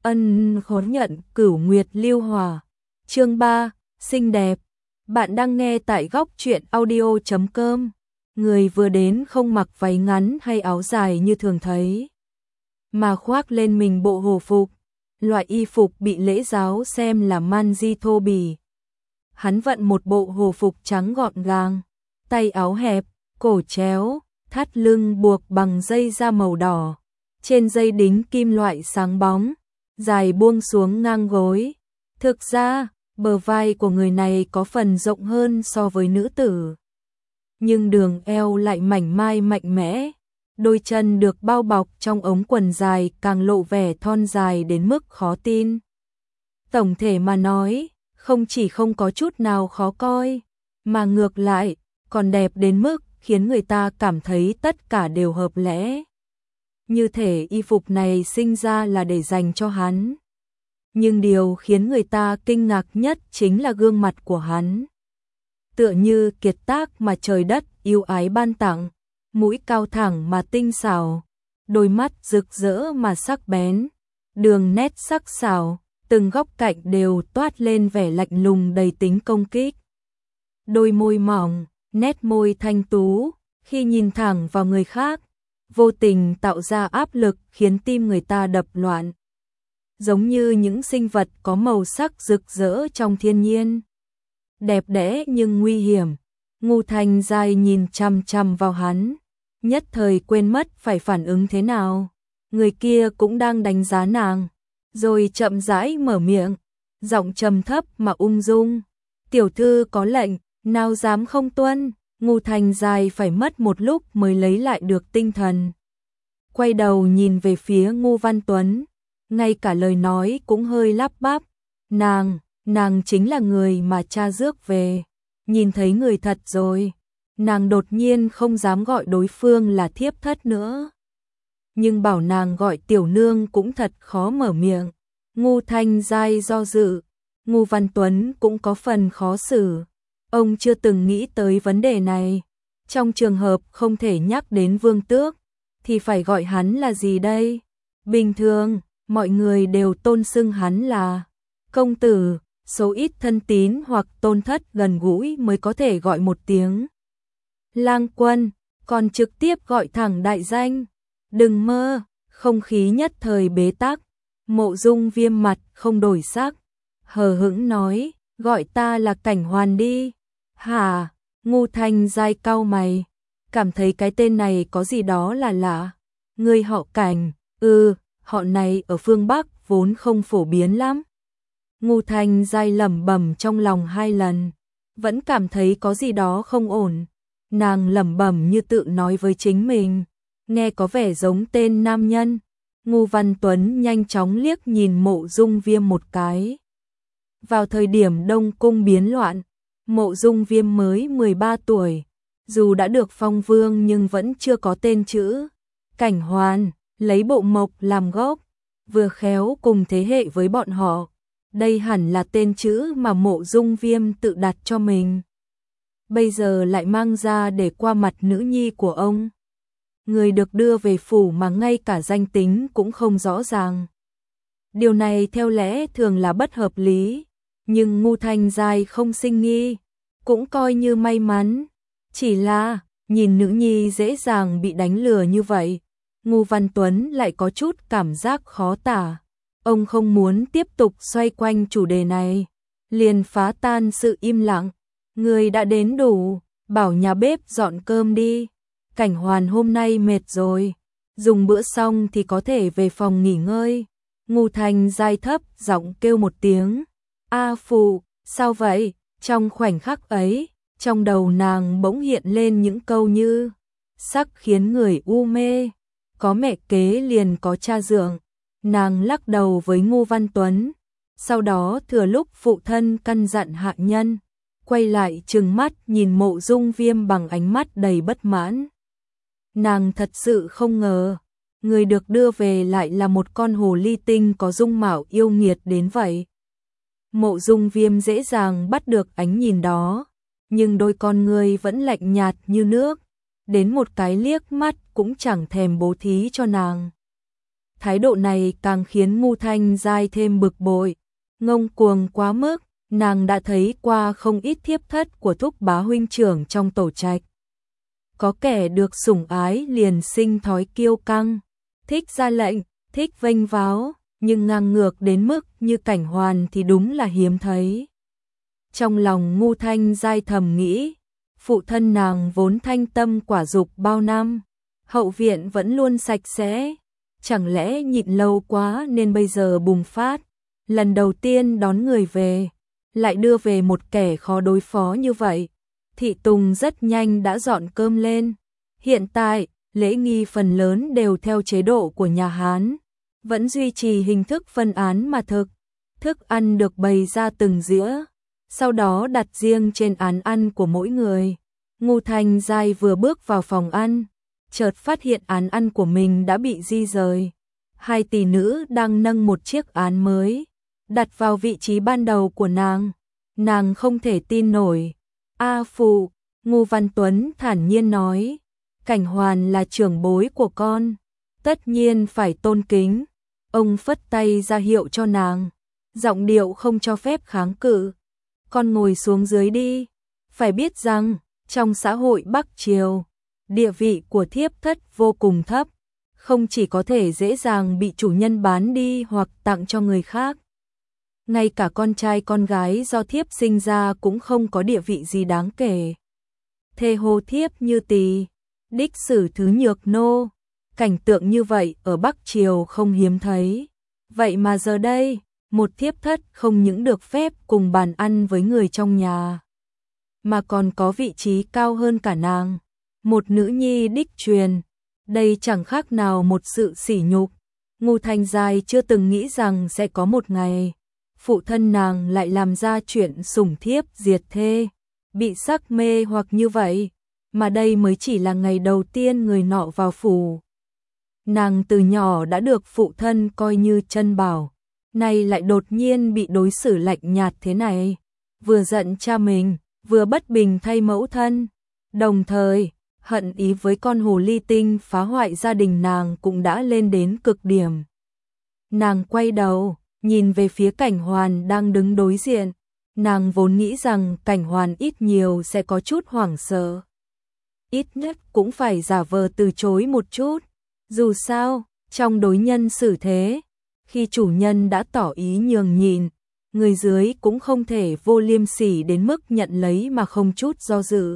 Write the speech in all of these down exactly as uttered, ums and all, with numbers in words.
Ân khốn nhận cửu nguyệt lưu hòa. Chương ba, xinh đẹp. Bạn đang nghe tại góc truyện audio chấm com. Người vừa đến không mặc váy ngắn hay áo dài như thường thấy, mà khoác lên mình bộ hồ phục, loại y phục bị lễ giáo xem là man di thô bỉ. Hắn vận một bộ hồ phục trắng gọn gàng, tay áo hẹp, cổ chéo, thắt lưng buộc bằng dây da màu đỏ, trên dây đính kim loại sáng bóng, dài buông xuống ngang gối. Thực ra, bờ vai của người này có phần rộng hơn so với nữ tử, nhưng đường eo lại mảnh mai mạnh mẽ, đôi chân được bao bọc trong ống quần dài càng lộ vẻ thon dài đến mức khó tin. Tổng thể mà nói, không chỉ không có chút nào khó coi, mà ngược lại, còn đẹp đến mức khiến người ta cảm thấy tất cả đều hợp lẽ. Như thể y phục này sinh ra là để dành cho hắn. Nhưng điều khiến người ta kinh ngạc nhất chính là gương mặt của hắn. Tựa như kiệt tác mà trời đất yêu ái ban tặng, mũi cao thẳng mà tinh xảo, đôi mắt rực rỡ mà sắc bén, đường nét sắc sảo, từng góc cạnh đều toát lên vẻ lạnh lùng đầy tính công kích. Đôi môi mỏng, nét môi thanh tú, khi nhìn thẳng vào người khác, vô tình tạo ra áp lực khiến tim người ta đập loạn. Giống như những sinh vật có màu sắc rực rỡ trong thiên nhiên. Đẹp đẽ nhưng nguy hiểm. Ngô Thanh Giai nhìn chằm chằm vào hắn, nhất thời quên mất phải phản ứng thế nào. Người kia cũng đang đánh giá nàng, rồi chậm rãi mở miệng, giọng trầm thấp mà ung dung. Tiểu thư có lệnh, nào dám không tuân. Ngô Thanh Giai phải mất một lúc mới lấy lại được tinh thần. Quay đầu nhìn về phía Ngô Văn Tuấn, ngay cả lời nói cũng hơi lắp bắp. Nàng, nàng chính là người mà cha rước về. Nhìn thấy người thật rồi, nàng đột nhiên không dám gọi đối phương là thiếp thất nữa. Nhưng bảo nàng gọi tiểu nương cũng thật khó mở miệng. Ngô Thanh Giai do dự, Ngô Văn Tuấn cũng có phần khó xử. Ông chưa từng nghĩ tới vấn đề này. Trong trường hợp không thể nhắc đến Vương Tước, thì phải gọi hắn là gì đây? Bình thường, mọi người đều tôn xưng hắn là công tử, số ít thân tín hoặc tôn thất gần gũi mới có thể gọi một tiếng lang quân, còn trực tiếp gọi thẳng đại danh. Đừng mơ. Không khí nhất thời bế tắc. Mộ Dung Viêm mặt không đổi sắc, hờ hững nói, gọi ta là Cảnh Hoàn đi. Hả? Ngô Thanh Giai cau mày, cảm thấy cái tên này có gì đó là lạ. Người họ Cảnh? Ừ, họ này ở phương Bắc vốn không phổ biến lắm. Ngô Thanh Giai lẩm bẩm trong lòng hai lần, vẫn cảm thấy có gì đó không ổn. Nàng lẩm bẩm như tự nói với chính mình, nghe có vẻ giống tên nam nhân. Ngô Văn Tuấn nhanh chóng liếc nhìn Mộ Dung Viêm một cái. Vào thời điểm Đông Cung biến loạn, Mộ Dung Viêm mới mười ba tuổi, dù đã được phong vương nhưng vẫn chưa có tên chữ. Cảnh Hoàn, lấy bộ mộc làm gốc, vừa khéo cùng thế hệ với bọn họ. Đây hẳn là tên chữ mà Mộ Dung Viêm tự đặt cho mình. Bây giờ lại mang ra để qua mặt nữ nhi của ông. Người được đưa về phủ mà ngay cả danh tính cũng không rõ ràng. Điều này theo lẽ thường là bất hợp lý, nhưng Ngô Thanh Giai không sinh nghi, cũng coi như may mắn. Chỉ là, nhìn nữ nhi dễ dàng bị đánh lừa như vậy, Ngô Văn Tuấn lại có chút cảm giác khó tả. Ông không muốn tiếp tục xoay quanh chủ đề này, liền phá tan sự im lặng. Người đã đến đủ, bảo nhà bếp dọn cơm đi. Cảnh Hoàn hôm nay mệt rồi, dùng bữa xong thì có thể về phòng nghỉ ngơi. Ngô Thanh Giai thấp giọng kêu một tiếng. A phụ, sao vậy? Trong khoảnh khắc ấy, trong đầu nàng bỗng hiện lên những câu như sắc khiến người u mê, có mẹ kế liền có cha dượng. Nàng lắc đầu với Ngô Văn Tuấn, sau đó thừa lúc phụ thân căn dặn hạ nhân, quay lại trừng mắt nhìn Mộ Dung Viêm bằng ánh mắt đầy bất mãn. Nàng thật sự không ngờ, người được đưa về lại là một con hồ ly tinh có dung mạo yêu nghiệt đến vậy. Mộ Dung Viêm dễ dàng bắt được ánh nhìn đó, nhưng đôi con người vẫn lạnh nhạt như nước, đến một cái liếc mắt cũng chẳng thèm bố thí cho nàng. Thái độ này càng khiến Ngu Thanh Giai thêm bực bội, ngông cuồng quá mức. Nàng đã thấy qua không ít thiếp thất của thúc bá huynh trưởng trong tổ trạch. Có kẻ được sủng ái liền sinh thói kiêu căng, thích ra lệnh, thích vênh váo, nhưng ngang ngược đến mức như Cảnh Hoàn thì đúng là hiếm thấy. Trong lòng Ngu Thanh Giai thầm nghĩ, phụ thân nàng vốn thanh tâm quả dục bao năm, hậu viện vẫn luôn sạch sẽ, chẳng lẽ nhịn lâu quá nên bây giờ bùng phát, lần đầu tiên đón người về, lại đưa về một kẻ khó đối phó như vậy. Thị Tùng rất nhanh đã dọn cơm lên. Hiện tại, lễ nghi phần lớn đều theo chế độ của nhà Hán, vẫn duy trì hình thức phân án mà thực. Thức ăn được bày ra từng dĩa, sau đó đặt riêng trên án ăn của mỗi người. Ngu Thanh Giai vừa bước vào phòng ăn, chợt phát hiện án ăn của mình đã bị di rời. Hai tỷ nữ đang nâng một chiếc án mới, đặt vào vị trí ban đầu của nàng. Nàng không thể tin nổi. A phụ, Ngu Văn Tuấn thản nhiên nói, Cảnh Hoàn là trưởng bối của con, tất nhiên phải tôn kính. Ông phất tay ra hiệu cho nàng, giọng điệu không cho phép kháng cự. Con ngồi xuống dưới đi, phải biết rằng, trong xã hội Bắc Triều, địa vị của thiếp thất vô cùng thấp, không chỉ có thể dễ dàng bị chủ nhân bán đi hoặc tặng cho người khác. Ngay cả con trai con gái do thiếp sinh ra cũng không có địa vị gì đáng kể. Thê hô thiếp như tỳ, đích sử thứ nhược nô, cảnh tượng như vậy ở Bắc Triều không hiếm thấy. Vậy mà giờ đây, một thiếp thất không những được phép cùng bàn ăn với người trong nhà, mà còn có vị trí cao hơn cả nàng, một nữ nhi đích truyền. Đây chẳng khác nào một sự sỉ nhục. Ngu Thanh Giai chưa từng nghĩ rằng sẽ có một ngày phụ thân nàng lại làm ra chuyện sủng thiếp diệt thê, bị sắc mê hoặc như vậy, mà đây mới chỉ là ngày đầu tiên người nọ vào phủ. Nàng từ nhỏ đã được phụ thân coi như chân bảo, nay lại đột nhiên bị đối xử lạnh nhạt thế này, vừa giận cha mình, vừa bất bình thay mẫu thân, đồng thời hận ý với con hồ ly tinh phá hoại gia đình nàng cũng đã lên đến cực điểm. Nàng quay đầu, nhìn về phía Cảnh Hoàn đang đứng đối diện. Nàng vốn nghĩ rằng Cảnh Hoàn ít nhiều sẽ có chút hoảng sợ, ít nhất cũng phải giả vờ từ chối một chút. Dù sao, trong đối nhân xử thế, khi chủ nhân đã tỏ ý nhường nhịn, người dưới cũng không thể vô liêm sỉ đến mức nhận lấy mà không chút do dự.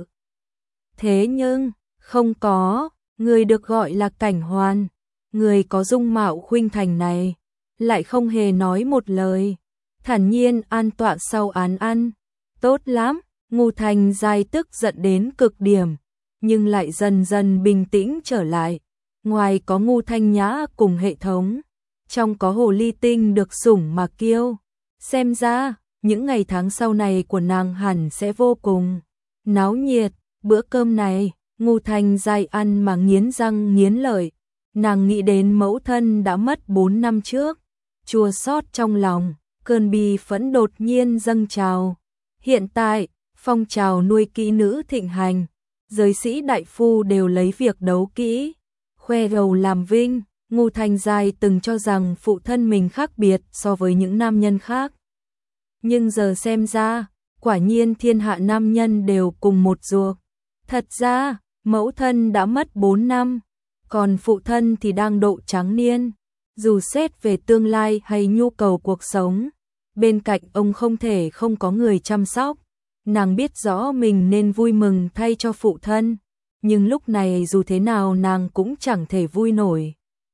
Thế nhưng, không có, người được gọi là Cảnh Hoàn, người có dung mạo khuynh thành này, lại không hề nói một lời, thản nhiên an tọa sau án ăn. Tốt lắm, Ngu Thanh Giai tức giận đến cực điểm, nhưng lại dần dần bình tĩnh trở lại. Ngoài có Ngu Thanh Nhã cùng hệ thống, trong có hồ ly tinh được sủng mà kiêu. Xem ra, những ngày tháng sau này của nàng hẳn sẽ vô cùng náo nhiệt. Bữa cơm này, Ngu Thanh Giai ăn mà nghiến răng nghiến lợi. Nàng nghĩ đến mẫu thân đã mất bốn năm trước, chua xót trong lòng, cơn bi phẫn đột nhiên dâng trào. Hiện tại, phong trào nuôi kỹ nữ thịnh hành, giới sĩ đại phu đều lấy việc đấu kỹ, khoe gầu làm vinh. Ngu Thanh Giai từng cho rằng phụ thân mình khác biệt so với những nam nhân khác. Nhưng giờ xem ra, quả nhiên thiên hạ nam nhân đều cùng một ruột. Thật ra, mẫu thân đã mất bốn năm, còn phụ thân thì đang độ tráng niên. Dù xét về tương lai hay nhu cầu cuộc sống, bên cạnh ông không thể không có người chăm sóc. Nàng biết rõ mình nên vui mừng thay cho phụ thân, nhưng lúc này dù thế nào nàng cũng chẳng thể vui nổi.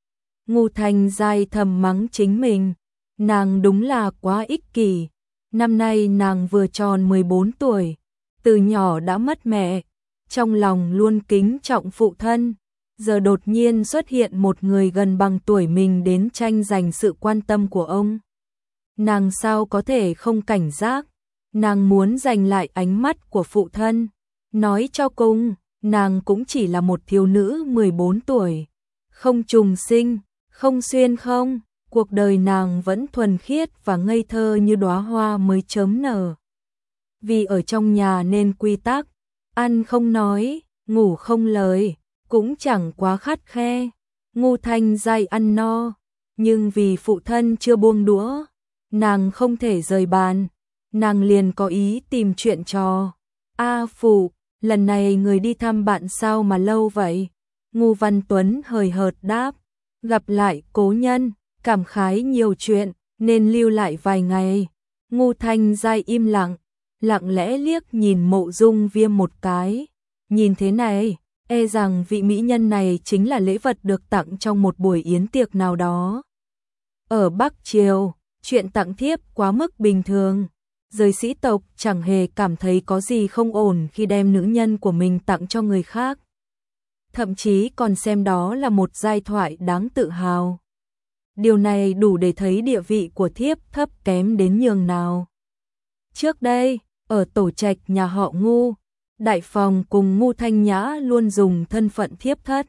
Ngu Thanh Giai thầm mắng chính mình, nàng đúng là quá ích kỷ. Năm nay nàng vừa tròn mười bốn tuổi, từ nhỏ đã mất mẹ, trong lòng luôn kính trọng phụ thân. Giờ đột nhiên xuất hiện một người gần bằng tuổi mình đến tranh giành sự quan tâm của ông. Nàng sao có thể không cảnh giác, nàng muốn giành lại ánh mắt của phụ thân. Nói cho cùng, nàng cũng chỉ là một thiếu nữ mười bốn tuổi, không trùng sinh, không xuyên không, cuộc đời nàng vẫn thuần khiết và ngây thơ như đóa hoa mới chớm nở. Vì ở trong nhà nên quy tắc, ăn không nói, ngủ không lời, cũng chẳng quá khắt khe. Ngu Thanh Giai ăn no, nhưng vì phụ thân chưa buông đũa, nàng không thể rời bàn, nàng liền có ý tìm chuyện trò. A phụ, lần này người đi thăm bạn sao mà lâu vậy? Ngô Văn Tuấn hời hợt đáp, gặp lại cố nhân, cảm khái nhiều chuyện, nên lưu lại vài ngày. Ngô Thanh Giai im lặng, lặng lẽ liếc nhìn Mộ Dung Viêm một cái. Nhìn thế này, e rằng vị mỹ nhân này chính là lễ vật được tặng trong một buổi yến tiệc nào đó. Ở Bắc Triều, chuyện tặng thiếp quá mức bình thường. Giới sĩ tộc chẳng hề cảm thấy có gì không ổn khi đem nữ nhân của mình tặng cho người khác. Thậm chí còn xem đó là một giai thoại đáng tự hào. Điều này đủ để thấy địa vị của thiếp thấp kém đến nhường nào. Trước đây, ở tổ trạch nhà họ Ngô, đại phòng cùng Ngô Thanh Nhã luôn dùng thân phận thiếp thất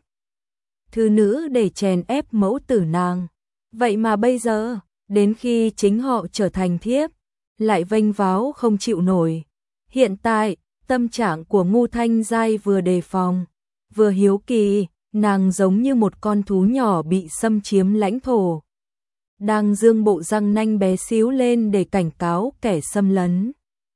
thư nữ để chèn ép mẫu tử nàng. Vậy mà bây giờ, đến khi chính họ trở thành thiếp, lại vênh váo không chịu nổi. Hiện tại, tâm trạng của Ngô Thanh Giai vừa đề phòng, vừa hiếu kỳ, nàng giống như một con thú nhỏ bị xâm chiếm lãnh thổ, đang dương bộ răng nanh bé xíu lên để cảnh cáo kẻ xâm lấn.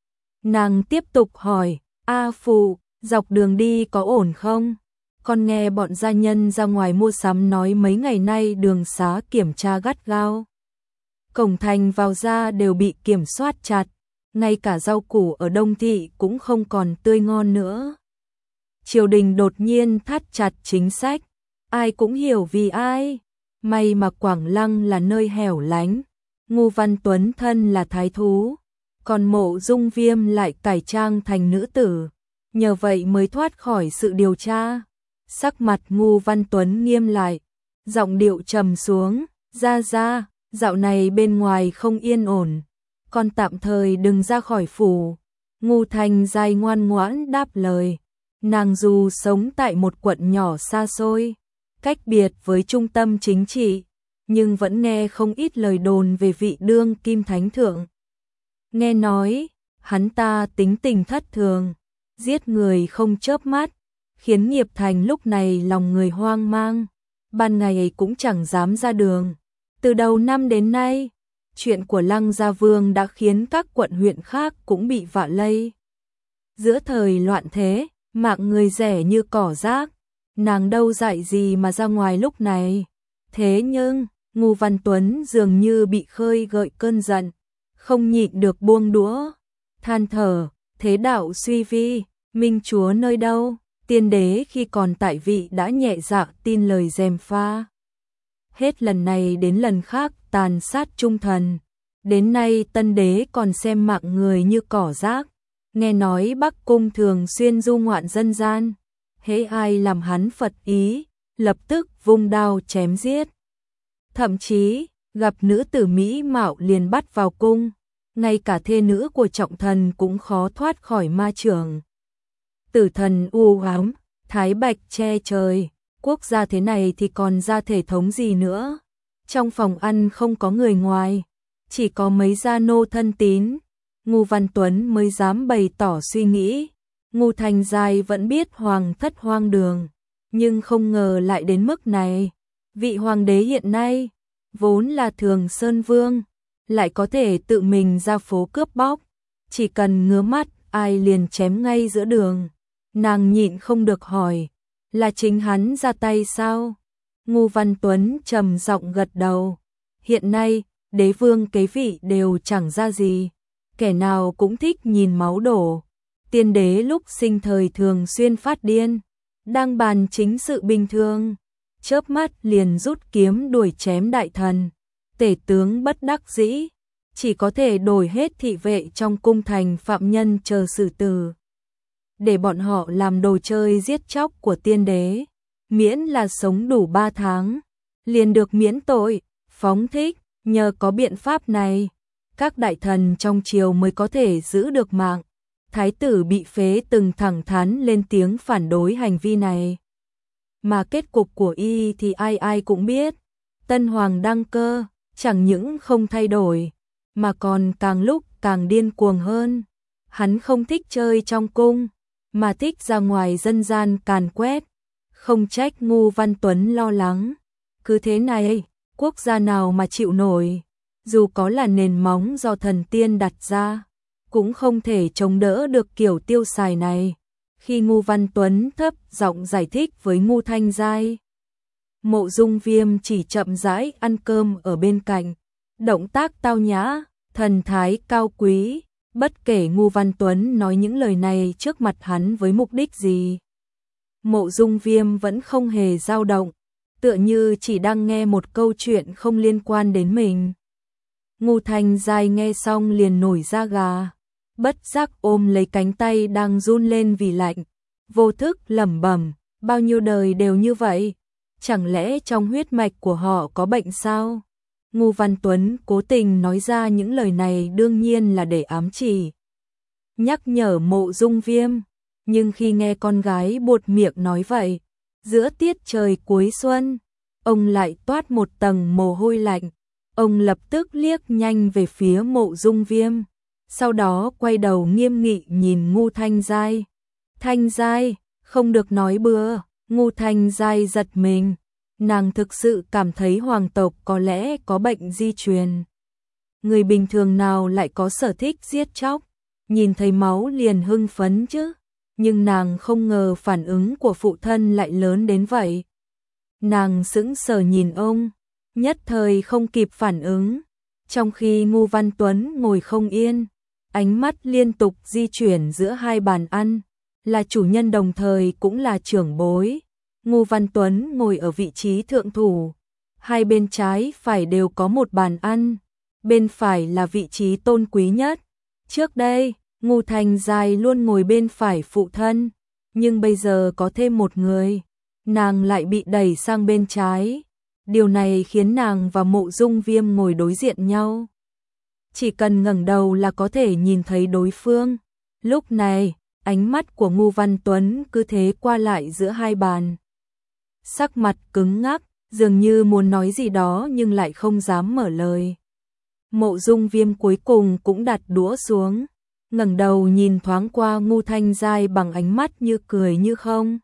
Nàng tiếp tục hỏi, A phụ, dọc đường đi có ổn không? Con nghe bọn gia nhân ra ngoài mua sắm nói mấy ngày nay đường xá kiểm tra gắt gao. Cổng thành vào ra đều bị kiểm soát chặt, ngay cả rau củ ở Đông Thị cũng không còn tươi ngon nữa. Triều đình đột nhiên thắt chặt chính sách, ai cũng hiểu vì ai. May mà Quảng Lăng là nơi hẻo lánh, Ngô Văn Tuấn thân là thái thú, còn Mộ Dung Viêm lại cải trang thành nữ tử, nhờ vậy mới thoát khỏi sự điều tra. Sắc mặt Ngô Văn Tuấn nghiêm lại, giọng điệu trầm xuống, ra ra, dạo này bên ngoài không yên ổn, con tạm thời đừng ra khỏi phủ. Ngô Thanh Giai ngoan ngoãn đáp lời, nàng dù sống tại một quận nhỏ xa xôi, cách biệt với trung tâm chính trị, nhưng vẫn nghe không ít lời đồn về vị đương kim thánh thượng. Nghe nói, hắn ta tính tình thất thường, giết người không chớp mắt, khiến nghiệp thành lúc này lòng người hoang mang, ban ngày cũng chẳng dám ra đường. Từ đầu năm đến nay, chuyện của Lăng Gia Vương đã khiến các quận huyện khác cũng bị vạ lây. Giữa thời loạn thế, mạng người rẻ như cỏ rác, nàng đâu dạy gì mà ra ngoài lúc này. Thế nhưng, Ngô Văn Tuấn dường như bị khơi gợi cơn giận, không nhịn được buông đũa, than thở, thế đạo suy vi, minh chúa nơi đâu, tiên đế khi còn tại vị đã nhẹ dạ tin lời gièm pha. Hết lần này đến lần khác tàn sát trung thần, đến nay tân đế còn xem mạng người như cỏ rác. Nghe nói Bắc Cung thường xuyên du ngoạn dân gian, hễ ai làm hắn phật ý, lập tức vung đao chém giết. Thậm chí, gặp nữ tử mỹ mạo liền bắt vào cung, ngay cả thê nữ của trọng thần cũng khó thoát khỏi ma chưởng. Tử thần u ám, thái bạch che trời, quốc gia thế này thì còn ra thể thống gì nữa. Trong phòng ăn không có người ngoài, chỉ có mấy gia nô thân tín. Ngô Văn Tuấn mới dám bày tỏ suy nghĩ. Ngô Thanh Giai vẫn biết hoàng thất hoang đường, nhưng không ngờ lại đến mức này. Vị hoàng đế hiện nay, vốn là Thường Sơn Vương, lại có thể tự mình ra phố cướp bóc, chỉ cần ngứa mắt ai liền chém ngay giữa đường. Nàng nhịn không được hỏi, là chính hắn ra tay sao? Ngô Văn Tuấn trầm giọng gật đầu. Hiện nay, đế vương kế vị đều chẳng ra gì, kẻ nào cũng thích nhìn máu đổ. Tiên đế lúc sinh thời thường xuyên phát điên, đang bàn chính sự bình thường, chớp mắt liền rút kiếm đuổi chém đại thần. Tể tướng bất đắc dĩ, chỉ có thể đổi hết thị vệ trong cung thành phạm nhân chờ xử tử, để bọn họ làm đồ chơi giết chóc của tiên đế, miễn là sống đủ ba tháng, liền được miễn tội, phóng thích. Nhờ có biện pháp này, các đại thần trong triều mới có thể giữ được mạng. Thái tử bị phế từng thẳng thắn lên tiếng phản đối hành vi này. Mà kết cục của y thì ai ai cũng biết. Tân hoàng đăng cơ, chẳng những không thay đổi, mà còn càng lúc càng điên cuồng hơn. Hắn không thích chơi trong cung, mà thích ra ngoài dân gian càn quét. Không trách Ngô Văn Tuấn lo lắng. Cứ thế này, quốc gia nào mà chịu nổi, dù có là nền móng do thần tiên đặt ra, cũng không thể chống đỡ được kiểu tiêu xài này. Khi Ngô Văn Tuấn thấp giọng giải thích với Ngô Thanh Giai, Mộ Dung Viêm chỉ chậm rãi ăn cơm ở bên cạnh, động tác tao nhã, thần thái cao quý, bất kể Ngô Văn Tuấn nói những lời này trước mặt hắn với mục đích gì. Mộ Dung Viêm vẫn không hề dao động, tựa như chỉ đang nghe một câu chuyện không liên quan đến mình. Ngô Thanh Giai nghe xong liền nổi da gà, bất giác ôm lấy cánh tay đang run lên vì lạnh, vô thức lẩm bẩm, bao nhiêu đời đều như vậy, chẳng lẽ trong huyết mạch của họ có bệnh sao? Ngô Văn Tuấn cố tình nói ra những lời này đương nhiên là để ám chỉ, nhắc nhở Mộ Dung Viêm, nhưng khi nghe con gái buột miệng nói vậy, giữa tiết trời cuối xuân, ông lại toát một tầng mồ hôi lạnh. Ông lập tức liếc nhanh về phía Mộ Dung Viêm, sau đó quay đầu nghiêm nghị nhìn Ngô Thanh Giai. Thanh Giai, không được nói bừa. Ngô Thanh Giai giật mình, nàng thực sự cảm thấy hoàng tộc có lẽ có bệnh di truyền. Người bình thường nào lại có sở thích giết chóc, nhìn thấy máu liền hưng phấn chứ, nhưng nàng không ngờ phản ứng của phụ thân lại lớn đến vậy. Nàng sững sờ nhìn ông, nhất thời không kịp phản ứng, trong khi Ngô Văn Tuấn ngồi không yên, ánh mắt liên tục di chuyển giữa hai bàn ăn, là chủ nhân đồng thời cũng là trưởng bối. Ngô Văn Tuấn ngồi ở vị trí thượng thủ, hai bên trái phải đều có một bàn ăn, bên phải là vị trí tôn quý nhất. Trước đây, Ngô Thanh Giai luôn ngồi bên phải phụ thân, nhưng bây giờ có thêm một người, nàng lại bị đẩy sang bên trái. Điều này khiến nàng và Mộ Dung Viêm ngồi đối diện nhau, chỉ cần ngẩng đầu là có thể nhìn thấy đối phương. Lúc này, ánh mắt của Ngô Văn Tuấn cứ thế qua lại giữa hai bàn, sắc mặt cứng ngắc, dường như muốn nói gì đó nhưng lại không dám mở lời. Mộ Dung Viêm cuối cùng cũng đặt đũa xuống, ngẩng đầu nhìn thoáng qua Ngô Thanh Giai bằng ánh mắt như cười như không.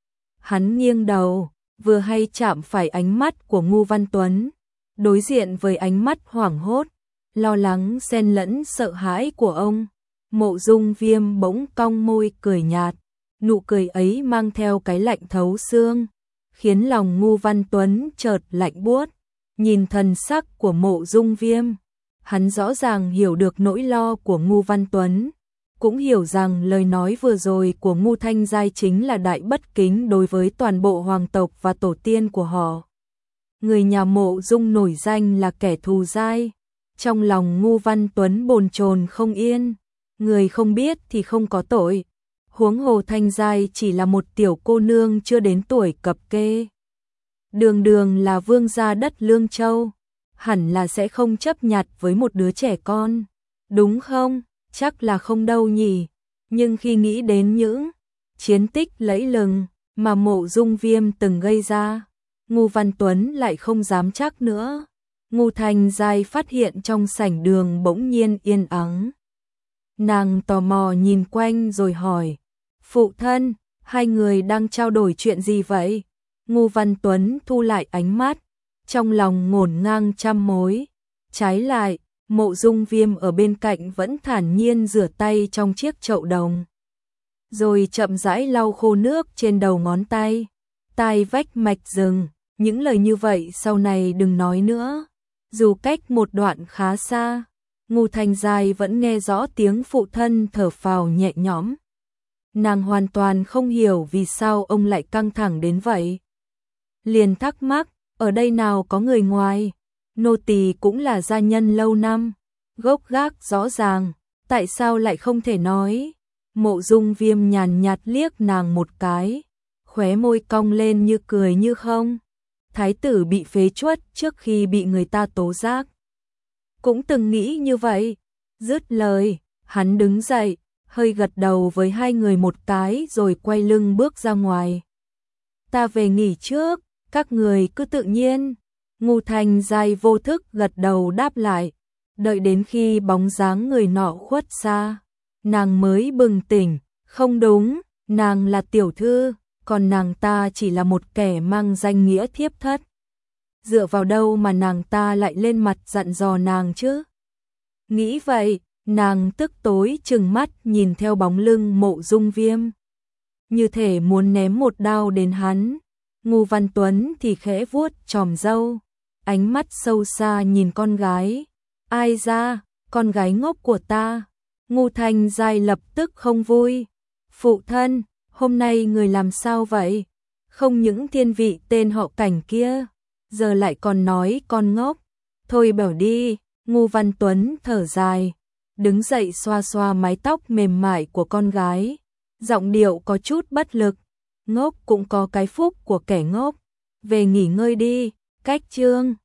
Hắn nghiêng đầu, vừa hay chạm phải ánh mắt của Ngô Văn Tuấn, đối diện với ánh mắt hoảng hốt, lo lắng xen lẫn sợ hãi của ông. Mộ Dung Viêm bỗng cong môi cười nhạt, nụ cười ấy mang theo cái lạnh thấu xương, khiến lòng Ngô Văn Tuấn chợt lạnh buốt. Nhìn thần sắc của Mộ Dung Viêm, hắn rõ ràng hiểu được nỗi lo của Ngô Văn Tuấn, cũng hiểu rằng lời nói vừa rồi của Ngô Thanh Giai chính là đại bất kính đối với toàn bộ hoàng tộc và tổ tiên của họ. Người nhà Mộ Dung nổi danh là kẻ thù dai, trong lòng Ngô Văn Tuấn bồn chồn không yên, người không biết thì không có tội, huống hồ Thanh Giai chỉ là một tiểu cô nương chưa đến tuổi cập kê. Đường đường là vương gia đất Lương Châu, hẳn là sẽ không chấp nhặt với một đứa trẻ con, đúng không? Chắc là không đâu nhỉ, nhưng khi nghĩ đến những chiến tích lẫy lừng mà Mộ Dung Viêm từng gây ra, Ngô Văn Tuấn lại không dám chắc nữa. Ngô Thanh Giai phát hiện trong sảnh đường bỗng nhiên yên ắng. Nàng tò mò nhìn quanh rồi hỏi, phụ thân, hai người đang trao đổi chuyện gì vậy? Ngô Văn Tuấn thu lại ánh mắt, trong lòng ngổn ngang trăm mối. Trái lại, Mộ Dung Viêm ở bên cạnh vẫn thản nhiên rửa tay trong chiếc chậu đồng, rồi chậm rãi lau khô nước trên đầu ngón tay. Tai vách mạch rừng, những lời như vậy sau này đừng nói nữa. Dù cách một đoạn khá xa, Ngô Thanh Giai vẫn nghe rõ tiếng phụ thân thở phào nhẹ nhõm. Nàng hoàn toàn không hiểu vì sao ông lại căng thẳng đến vậy. Liền thắc mắc, ở đây nào có người ngoài, nô tỳ cũng là gia nhân lâu năm, gốc gác rõ ràng, tại sao lại không thể nói? Mộ Dung Viêm nhàn nhạt liếc nàng một cái, khóe môi cong lên như cười như không. Thái tử bị phế truất trước khi bị người ta tố giác, cũng từng nghĩ như vậy. Dứt lời, hắn đứng dậy, hơi gật đầu với hai người một cái rồi quay lưng bước ra ngoài. Ta về nghỉ trước, các người cứ tự nhiên. Ngô Thanh Giai vô thức gật đầu đáp lại, đợi đến khi bóng dáng người nọ khuất xa, nàng mới bừng tỉnh, không đúng, nàng là tiểu thư, còn nàng ta chỉ là một kẻ mang danh nghĩa thiếp thất. dựa vào đâu mà nàng ta lại lên mặt dặn dò nàng chứ? Nghĩ vậy, nàng tức tối trừng mắt nhìn theo bóng lưng Mộ Dung Viêm, như thể muốn ném một đao đến hắn. Ngô Văn Tuấn thì khẽ vuốt chòm râu, ánh mắt sâu xa nhìn con gái. Ai ra, con gái ngốc của ta. Ngô Thanh Giai lập tức không vui. Phụ thân, hôm nay người làm sao vậy? Không những thiên vị tên họ Cảnh kia, giờ lại còn nói con ngốc. Thôi bảo đi. Ngô Văn Tuấn thở dài, đứng dậy xoa xoa mái tóc mềm mại của con gái, giọng điệu có chút bất lực. Ngốc cũng có cái phúc của kẻ ngốc. Về nghỉ ngơi đi. Cách chương